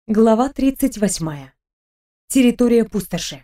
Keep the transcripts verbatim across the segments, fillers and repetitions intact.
Глава тридцать восьмая. Территория пустоши.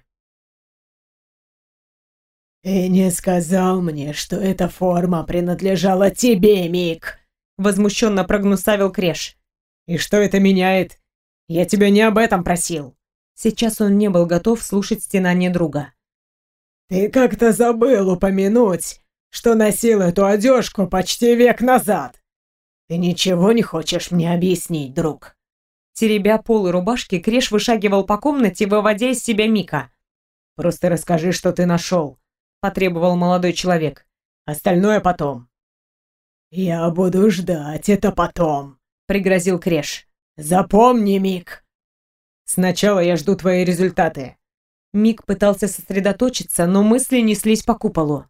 «Ты не сказал мне, что эта форма принадлежала тебе, Мик!» Возмущенно прогнусавил Креш. «И что это меняет? Я тебя не об этом просил!» Сейчас он не был готов слушать стенания друга. «Ты как-то забыл упомянуть, что носил эту одежку почти век назад! Ты ничего не хочешь мне объяснить, друг?» Теребя полы рубашки, Креш вышагивал по комнате, выводя из себя Мика. «Просто расскажи, что ты нашел», — потребовал молодой человек. «Остальное потом». «Я буду ждать это потом», — пригрозил Креш. «Запомни, Мик!» «Сначала я жду твои результаты». Мик пытался сосредоточиться, но мысли неслись по куполу.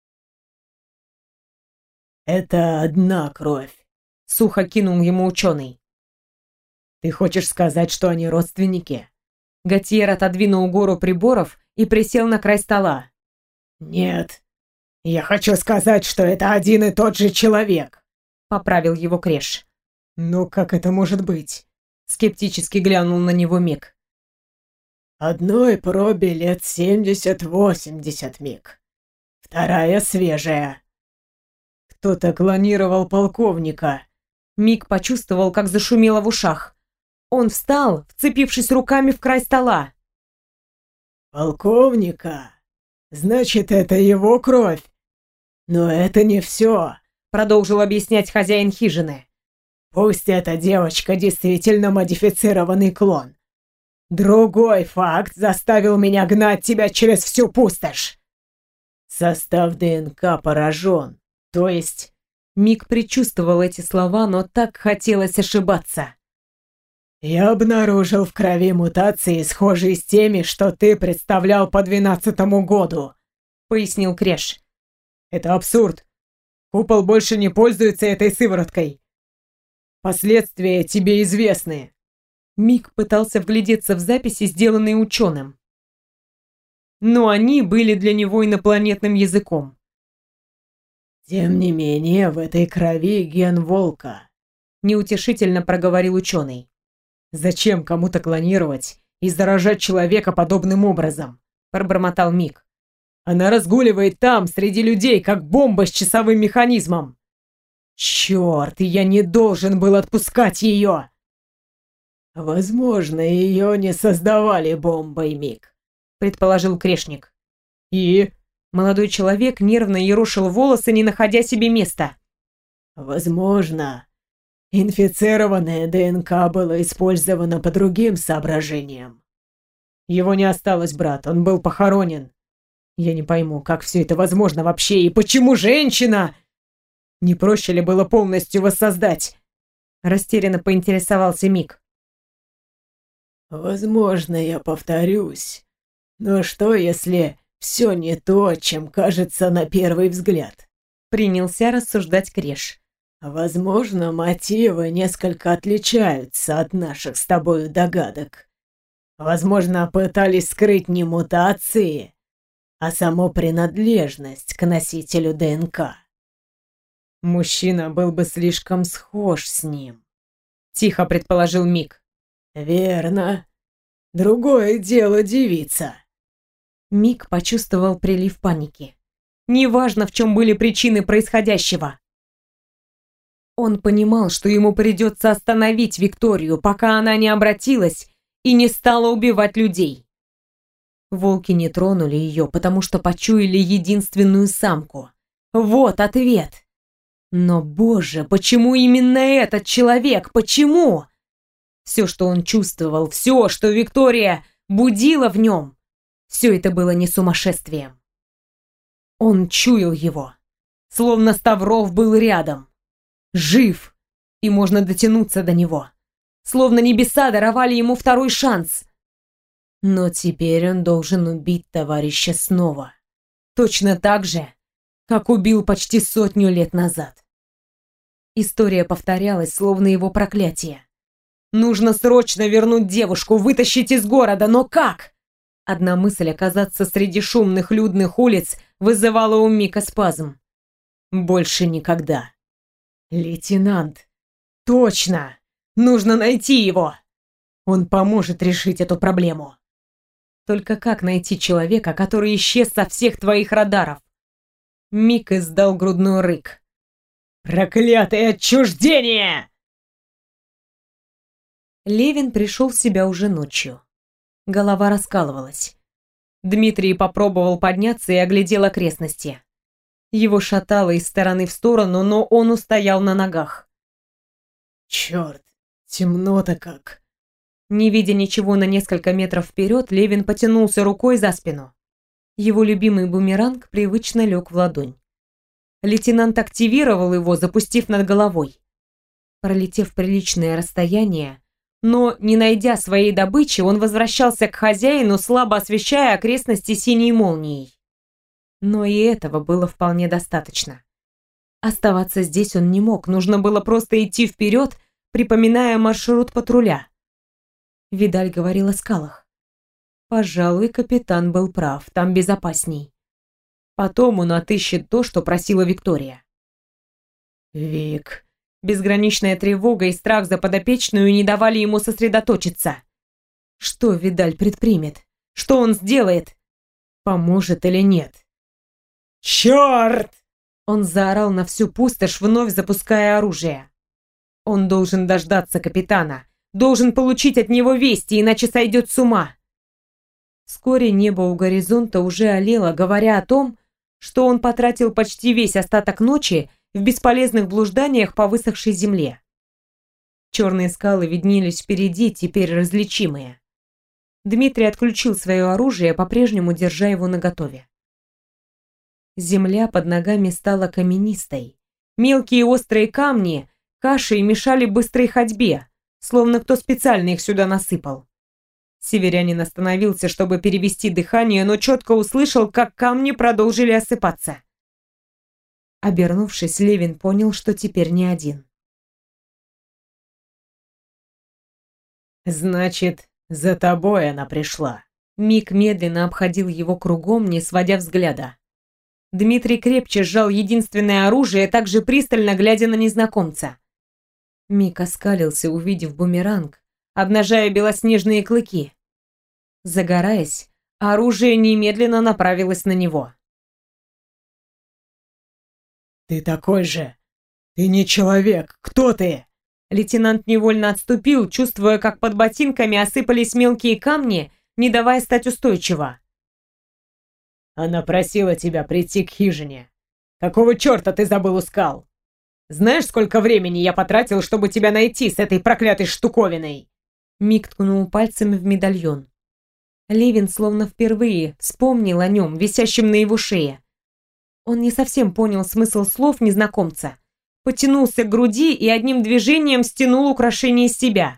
«Это одна кровь», — сухо кинул ему ученый. «Ты хочешь сказать, что они родственники?» Готьер отодвинул гору приборов и присел на край стола. «Нет, я хочу сказать, что это один и тот же человек», — поправил его Креш. «Ну как это может быть?» — скептически глянул на него Мик. «Одной пробе лет семьдесят-восемьдесят, Мик. Вторая свежая. Кто-то клонировал полковника». Мик почувствовал, как зашумело в ушах. Он встал, вцепившись руками в край стола. «Полковника? Значит, это его кровь. Но это не все», — продолжил объяснять хозяин хижины. «Пусть эта девочка действительно модифицированный клон. Другой факт заставил меня гнать тебя через всю пустошь. Состав ДНК поражен, то есть...» Мик предчувствовал эти слова, но так хотелось ошибаться. «Я обнаружил в крови мутации, схожие с теми, что ты представлял по двенадцатому году», — пояснил Креш. «Это абсурд. Купол больше не пользуется этой сывороткой. Последствия тебе известны». Мик пытался вглядеться в записи, сделанные ученым. Но они были для него инопланетным языком. «Тем не менее, в этой крови ген волка», — неутешительно проговорил ученый. «Зачем кому-то клонировать и заражать человека подобным образом?» – пробормотал Мик. «Она разгуливает там, среди людей, как бомба с часовым механизмом. Черт, я не должен был отпускать ее!» «Возможно, ее не создавали бомбой, Мик», – предположил Крешник. «И?» Молодой человек нервно ерошил волосы, не находя себе места. «Возможно, инфицированная ДНК была использована по другим соображениям. Его не осталось, брат, он был похоронен. Я не пойму, как все это возможно вообще, и почему женщина? Не проще ли было полностью воссоздать?» Растерянно поинтересовался Мик. «Возможно, я повторюсь. Но что, если все не то, чем кажется на первый взгляд?» Принялся рассуждать Креш. «Возможно, мотивы несколько отличаются от наших с тобой догадок. Возможно, пытались скрыть не мутации, а саму принадлежность к носителю ДНК. Мужчина был бы слишком схож с ним», — тихо предположил Мик. «Верно. Другое дело девица». Мик почувствовал прилив паники. Неважно, в чем были причины происходящего. Он понимал, что ему придется остановить Викторию, пока она не обратилась и не стала убивать людей. Волки не тронули ее, потому что почуяли единственную самку. Вот ответ. Но, боже, почему именно этот человек? Почему? Все, что он чувствовал, все, что Виктория будила в нем, все это было не сумасшествием. Он чуял его, словно Ставров был рядом. Жив, и можно дотянуться до него. Словно небеса даровали ему второй шанс. Но теперь он должен убить товарища снова. Точно так же, как убил почти сотню лет назад. История повторялась, словно его проклятие. Нужно срочно вернуть девушку, вытащить из города, но как? Одна мысль оказаться среди шумных людных улиц вызывала у Мика спазм. Больше никогда. «Лейтенант! Точно! Нужно найти его!» Он поможет решить эту проблему. Только как найти человека, который исчез со всех твоих радаров? Мик издал грудной рык. Проклятое отчуждение! Левин пришел в себя уже ночью. Голова раскалывалась. Дмитрий попробовал подняться и оглядел окрестности. Его шатало из стороны в сторону, но он устоял на ногах. Черт, темно-то как. Не видя ничего на несколько метров вперед, Левин потянулся рукой за спину. Его любимый бумеранг привычно лег в ладонь. Лейтенант активировал его, запустив над головой. Пролетев приличное расстояние, но не найдя своей добычи, он возвращался к хозяину, слабо освещая окрестности синей молнией. Но и этого было вполне достаточно. Оставаться здесь он не мог, нужно было просто идти вперед, припоминая маршрут патруля. Видаль говорил о скалах. Пожалуй, капитан был прав, там безопасней. Потом он отыщет то, что просила Виктория. Вик. Безграничная тревога и страх за подопечную не давали ему сосредоточиться. Что Видаль предпримет? Что он сделает? Поможет или нет? Черт! Он заорал на всю пустошь, вновь запуская оружие. Он должен дождаться капитана. Должен получить от него вести, иначе сойдет с ума. Вскоре небо у горизонта уже олело, говоря о том, что он потратил почти весь остаток ночи в бесполезных блужданиях по высохшей земле. Черные скалы виднелись впереди, теперь различимые. Дмитрий отключил свое оружие, по-прежнему держа его наготове. Земля под ногами стала каменистой. Мелкие острые камни кашей мешали быстрой ходьбе, словно кто специально их сюда насыпал. Северянин остановился, чтобы перевести дыхание, но четко услышал, как камни продолжили осыпаться. Обернувшись, Левин понял, что теперь не один. «Значит, за тобой она пришла». Мик медленно обходил его кругом, не сводя взгляда. Дмитрий крепче сжал единственное оружие, также пристально глядя на незнакомца. Мик оскалился, увидев бумеранг, обнажая белоснежные клыки. Загораясь, оружие немедленно направилось на него. «Ты такой же! Ты не человек! Кто ты?» Лейтенант невольно отступил, чувствуя, как под ботинками осыпались мелкие камни, не давая стать устойчиво. «Она просила тебя прийти к хижине. Какого черта ты забыл у скал? Знаешь, сколько времени я потратил, чтобы тебя найти с этой проклятой штуковиной?» Мик ткнул пальцем в медальон. Левин словно впервые вспомнил о нем, висящем на его шее. Он не совсем понял смысл слов незнакомца, потянулся к груди и одним движением стянул украшение с себя.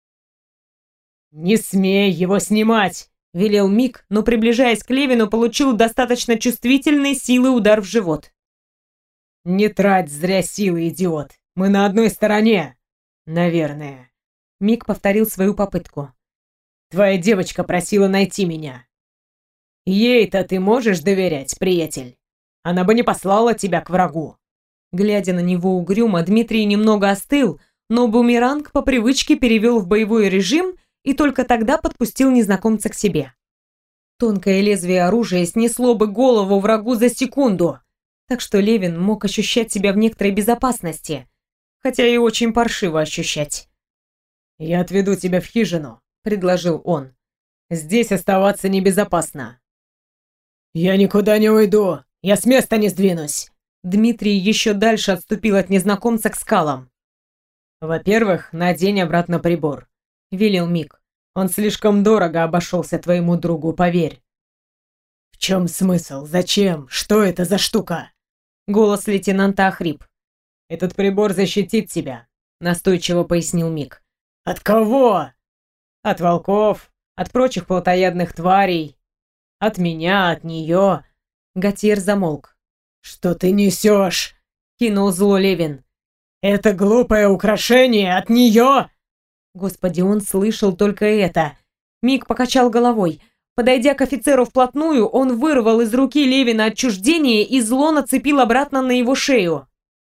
«Не смей его снимать!» — велел Мик, но, приближаясь к Левину, получил достаточно чувствительной силы удар в живот. «Не трать зря силы, идиот! Мы на одной стороне! Наверное!» Мик повторил свою попытку. «Твоя девочка просила найти меня. Ей-то ты можешь доверять, приятель? Она бы не послала тебя к врагу!» Глядя на него угрюмо, Дмитрий немного остыл, но бумеранг по привычке перевел в боевой режим и только тогда подпустил незнакомца к себе. Тонкое лезвие оружия снесло бы голову врагу за секунду, так что Левин мог ощущать себя в некоторой безопасности, хотя и очень паршиво ощущать. «Я отведу тебя в хижину», — предложил он. «Здесь оставаться небезопасно». «Я никуда не уйду, я с места не сдвинусь». Дмитрий еще дальше отступил от незнакомца к скалам. «Во-первых, надень обратно прибор», — велел Мик. «Он слишком дорого обошелся твоему другу, поверь». «В чем смысл? Зачем? Что это за штука?» Голос лейтенанта охрип. «Этот прибор защитит тебя», — настойчиво пояснил Мик. «От кого?» «От волков, от прочих плотоядных тварей, от меня, от нее». Готьер замолк. «Что ты несешь?» — кинул зло Левин. «Это глупое украшение от нее!» Господи, он слышал только это. Мик покачал головой. Подойдя к офицеру вплотную, он вырвал из руки Левина отчуждение и зло нацепил обратно на его шею.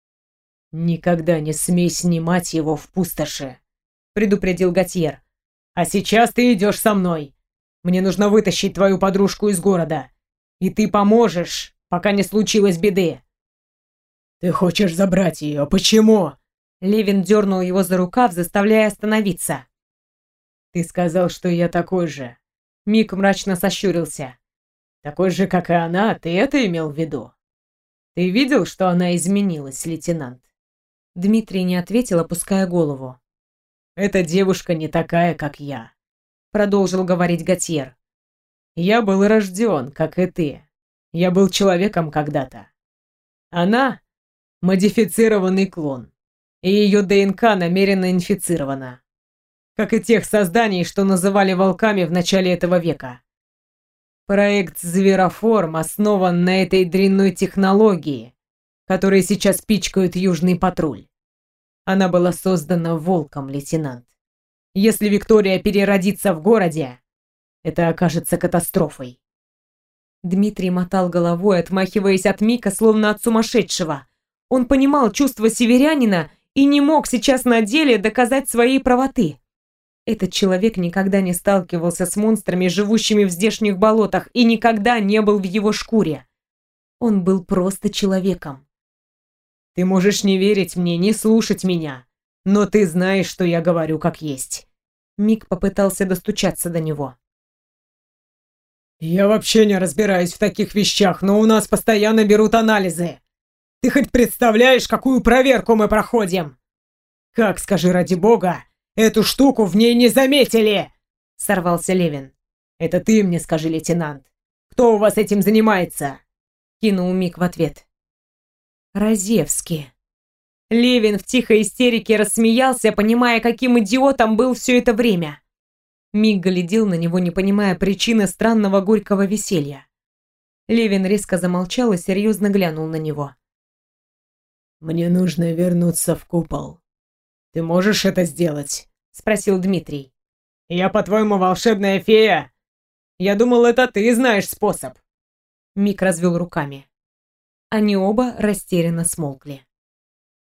«Никогда не смей снимать его в пустоши», — предупредил Готьер. А сейчас ты идешь со мной. Мне нужно вытащить твою подружку из города. И ты поможешь, пока не случилось беды. Ты хочешь забрать ее? Почему? Левин дернул его за рукав, заставляя остановиться. Ты сказал, что я такой же. Мик мрачно сощурился. Такой же, как и она, ты это имел в виду? Ты видел, что она изменилась, лейтенант? Дмитрий не ответил, опуская голову. Эта девушка не такая, как я, продолжил говорить Готьер. Я был рожден, как и ты. Я был человеком когда-то. Она — модифицированный клон, и ее ДНК намеренно инфицирована. Как и тех созданий, что называли волками в начале этого века. Проект «Звероформ» основан на этой дрянной технологии, которой сейчас пичкают Южный патруль. Она была создана волком, лейтенант. Если Виктория переродится в городе, это окажется катастрофой. Дмитрий мотал головой, отмахиваясь от Мика, словно от сумасшедшего. Он понимал чувства северянина и не мог сейчас на деле доказать своей правоты. Этот человек никогда не сталкивался с монстрами, живущими в здешних болотах, и никогда не был в его шкуре. Он был просто человеком. Ты можешь не верить мне, не слушать меня, но ты знаешь, что я говорю как есть. Мик попытался достучаться до него. Я вообще не разбираюсь в таких вещах, но у нас постоянно берут анализы. Ты хоть представляешь, какую проверку мы проходим? Как, скажи ради бога, эту штуку в ней не заметили? Сорвался Левин. Это ты мне скажи, лейтенант. Кто у вас этим занимается? Кинул Мик в ответ. Разевский. Левин в тихой истерике рассмеялся, понимая, каким идиотом был все это время. Мик глядел на него, не понимая причины странного горького веселья. Левин резко замолчал и серьезно глянул на него. «Мне нужно вернуться в купол. Ты можешь это сделать?» — спросил Дмитрий. «Я, по-твоему, волшебная фея? Я думал, это ты знаешь способ». Мик развел руками. Они оба растерянно смолкли.